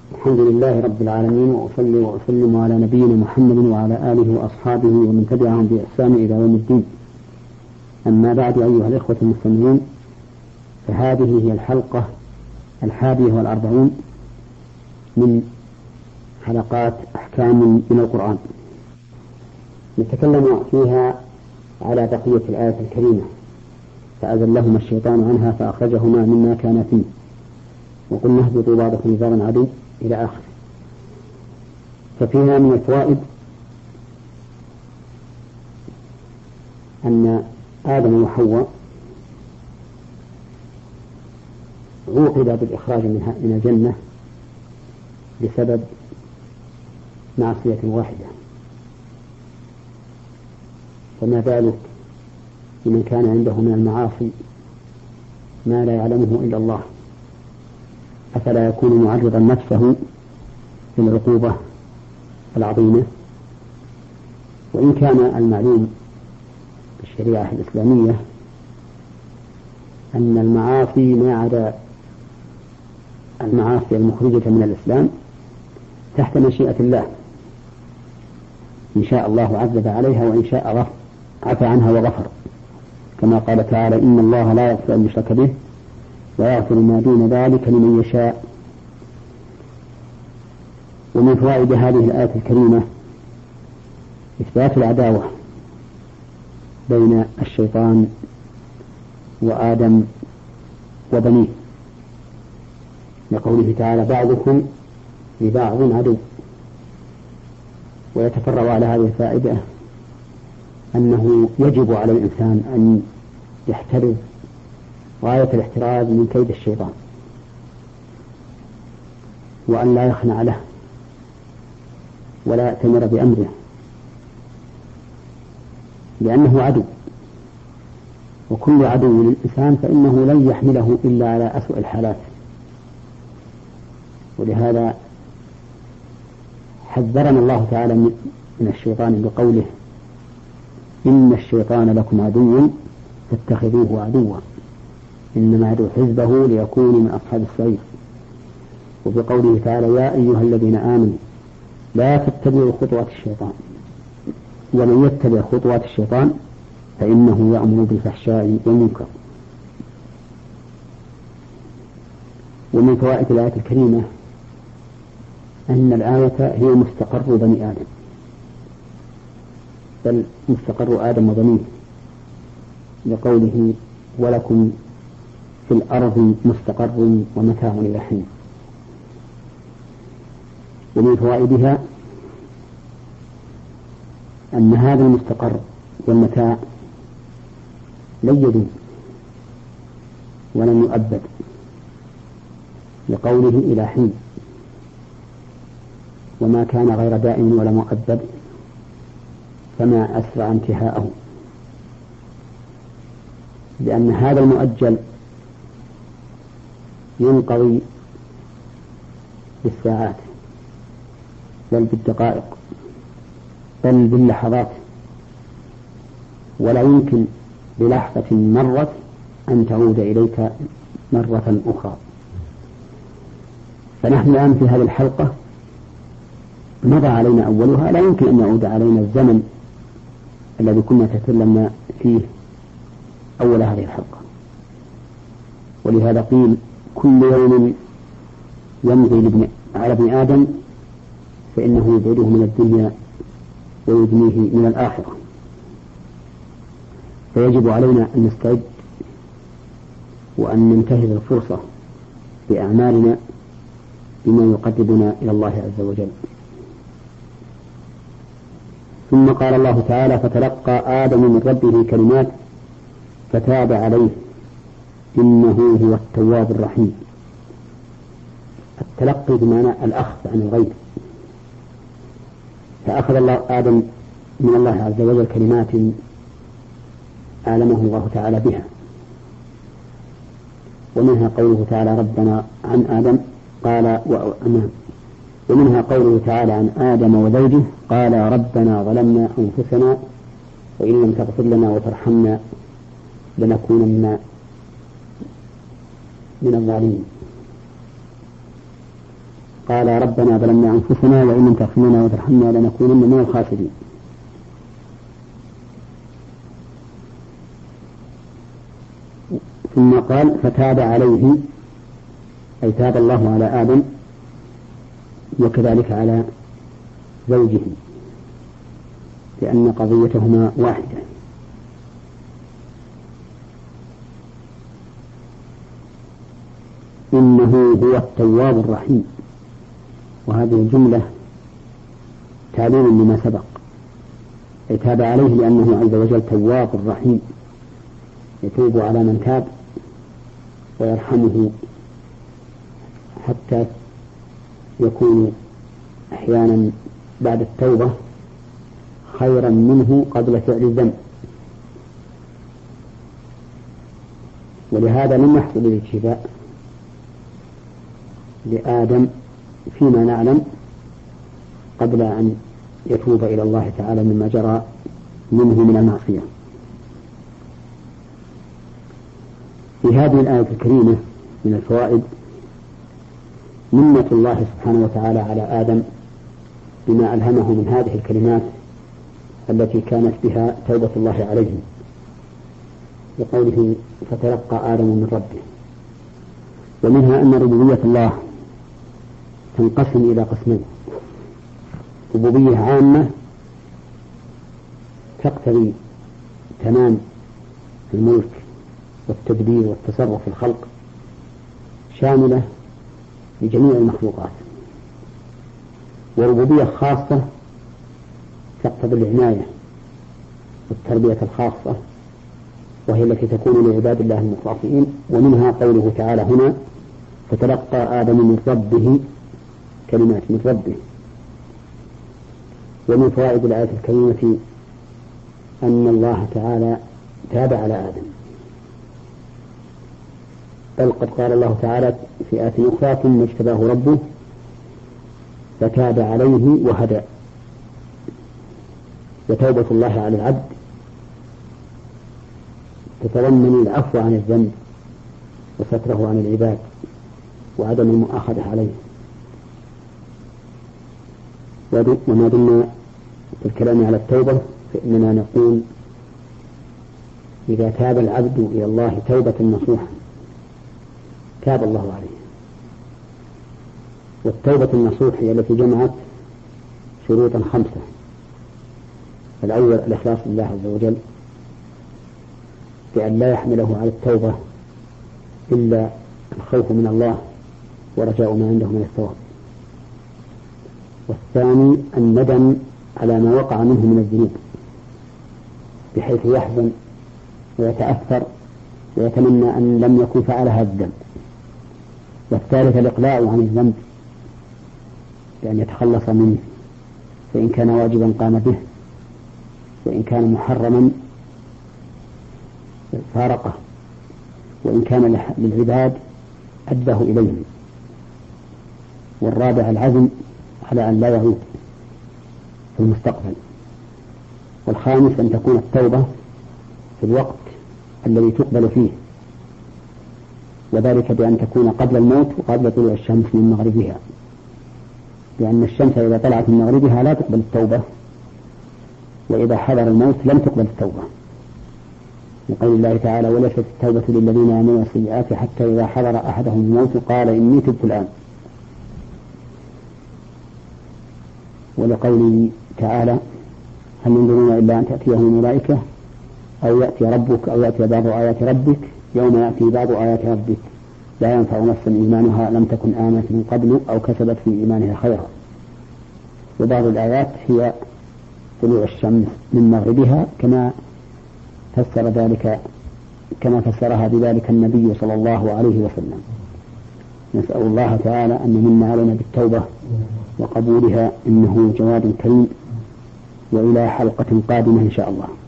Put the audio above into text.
الحمد لله رب العالمين، وأصلي وأسلم على نبينا محمد وعلى آله وأصحابه ومن تبعهم بإحسان إلى يوم الدين. أما بعد، أيها الإخوة المستمعين، فهذه هي الحلقة 41 من حلقات أحكام من القرآن، نتكلم فيها على بقية الآية الكريمة: فأزلهما الشيطان عنها فأخرجهما مما كان فيه وقلنا اهبطوا بعضكم لبعض عدو إلى آخره. ففيها من الفوائد أن آدم وحواء عوقب بالإخراج من الجنة بسبب معصية واحدة، فما بالك بمن كان عنده من المعاصي ما لا يعلمه إلا الله؟ أفلا يكون معرضا نفسه للعقوبة العظيمة؟ وإن كان المعلوم بالشريعة الإسلامية أن المعاصي ما عدا المعاصي المخرجة من الإسلام تحت مشيئة الله، إن شاء الله عذب عليها وإن شاء عفى عنها وغفر، كما قال تعالى: إن الله لا يغفر أن يشرك به ويغفر ما دون ذلك لمن يشاء. ومن فوائد هذه الآية الكريمة إثبات العداوة بين الشيطان وآدم وبنيه، لقوله تعالى: بعضكم لبعض عدو. ويتفرع على هذه الفائدة أنه يجب على الإنسان أن يحترز غاية الاحتراز من كيد الشيطان، وأن لا يخنع له ولا يأتمر بأمره، لأنه عدو، وكل عدو للإنسان فإنه لن يحمله إلا على أسوأ الحالات. ولهذا حذرنا الله تعالى من الشيطان بقوله: إن الشيطان لكم عدو فاتخذوه عدوا إنما يدعو حزبه ليكونوا من أصحاب السعير. وبقوله تعالى: يا أيها الذين آمنوا لا تتبعوا خطوات الشيطان ومن يتبع خطوات الشيطان فإنه يأمر بالفحشاء والمنكر. ومن فوائد الآية الكريمة أن الآية هي مستقر بني آدم، بل مستقر آدم وبنيه، لقوله: ولكم في الأرض مستقر ومتاع إلى حين. ومن فوائدها أن هذا المستقر والمتاع لن يدوم ولن يؤبد، لقوله: إلى حين، وما كان غير دائم ولا مؤبد فما أسرع انتهاءه، لأن هذا المؤجل ينقضي بالساعات بل بالدقائق بل باللحظات، ولا يمكن بلحظة مرت أن تعود إليك مرة أخرى. فنحن الآن في هذه الحلقة مضى علينا أولها، لا يمكن أن يعود علينا الزمن الذي كنا تكلمنا فيه أول هذه الحلقة. ولهذا قيل: كل يوم يمضي على ابن آدم فإنه يبعده من الدنيا ويدنيه من الآخرة. فيجب علينا أن نستعد وأن ننتهز الفرصة بأعمالنا بما يقربنا إلى الله عز وجل. ثم قال الله تعالى: فتلقى آدم من ربه كلمات فتاب عليه إنه هو التواب الرحيم. التلقي بمعنى الأخذ عن الغير، فأخذ الله آدم من الله عز وجل كلمات أعلمه الله تعالى بها، ومنها قوله تعالى: ربنا عن آدم قال ومنها قوله تعالى عن آدم وزوجه: قال ربنا ظلمنا أنفسنا وإن لم تغفر لنا وترحمنا لنكونن من الظالمين. قال ربنا ظلمنا أنفسنا وإن لم تغفر لنا وترحمنا لنكونن من الخاسرين. ثم قال فتاب عليه، أي تاب الله على آدم وكذلك على زوجه، لأن قضيتهما واحدة. إنه هو التواب الرحيم، وهذه الجملة تعليل لما سبق، أي تاب عليه لأنه عز وجل تواب رحيم، يتوب على من تاب ويرحمه، حتى يكون أحيانا بعد التوبة خيرا منه قبل فعل الذنب. ولهذا لم يحصل الاجتباء لآدم فيما نعلم قبل أن يتوب إلى الله تعالى مما جرى منه من المعصية. في هذه الآية الكريمة من الفوائد منة الله سبحانه وتعالى على آدم بما ألهمه من هذه الكلمات التي كانت بها توبة الله عليه، بقوله فتلقى آدم من ربه. ومنها أن ربوبية الله تنقسم إلى قسمين: ربوبية عامة تقتضي تمام الملك والتدبير والتصرف في الخلق، شاملة لجميع المخلوقات. وربوبية خاصة تقتضي العناية والتربية الخاصة، وهي التي تكون لعباد الله المخلصين. ومنها قوله تعالى هنا فتلقى آدم من ربه كلمات من ربه. ومن فوائد الآية الكريمة أن الله تعالى تاب على آدم، بل قد قال الله تعالى في آية أخرى ثم اجتباه ربه فتاب عليه وهدى. وتوبة الله على العبد تتضمن العفو عن الذنب وستره عن العباد وعدم المؤاخذة عليه. وما دمنا في الكلام على التوبة فإننا نقول إذا تاب العبد إلى الله توبة نصوحا تاب الله عليه. والتوبة النصوح هي التي جمعت شروطا 5: الأول الإخلاص لله عز وجل بأن لا يحمله على التوبة إلا الخوف من الله ورجاء ما عنده من الثواب. والثاني الندم على ما وقع منه من الذنوب بحيث يحزن ويتأثر ويتمنى أن لم يكن فعل هذا الذنب. والثالث الإقلاع عن الذنب بأن يتخلص منه، فإن كان واجبا قام به، وإن كان محرما فارقه، وإن كان للعباد أداه إليهم. والرابع العزم على أن لا يعود في المستقبل. والخامس أن تكون التوبة في الوقت الذي تقبل فيه، وذلك بأن تكون قبل الموت وقبل طلوع الشمس من مغربها، لأن الشمس إذا طلعت من مغربها لا تقبل التوبة، وإذا حضر الموت لم تقبل التوبة، لقول الله تعالى وليست التوبة للذين يعملون السيئات حتى إذا حضر أحدهم الموت قال إني تبت الآن. ولقوله تعالى هل ينظرون إلا أن تأتيهم الملائكة أو يأتي ربك أو يأتي بعض آيات ربك يوم يأتي بعض آيات ربك لا ينفع نفسا إيمانها لم تكن آمنت من قبل أو كسبت في إيمانها خيرا. وبعض الآيات هي طلوع الشمس من مغربها كما فسرها بذلك النبي صلى الله عليه وسلم. نسأل الله تعالى أن يمن علينا بالتوبة وقبولها إنه جواد كريم. وإلى حلقة قادمة إن شاء الله.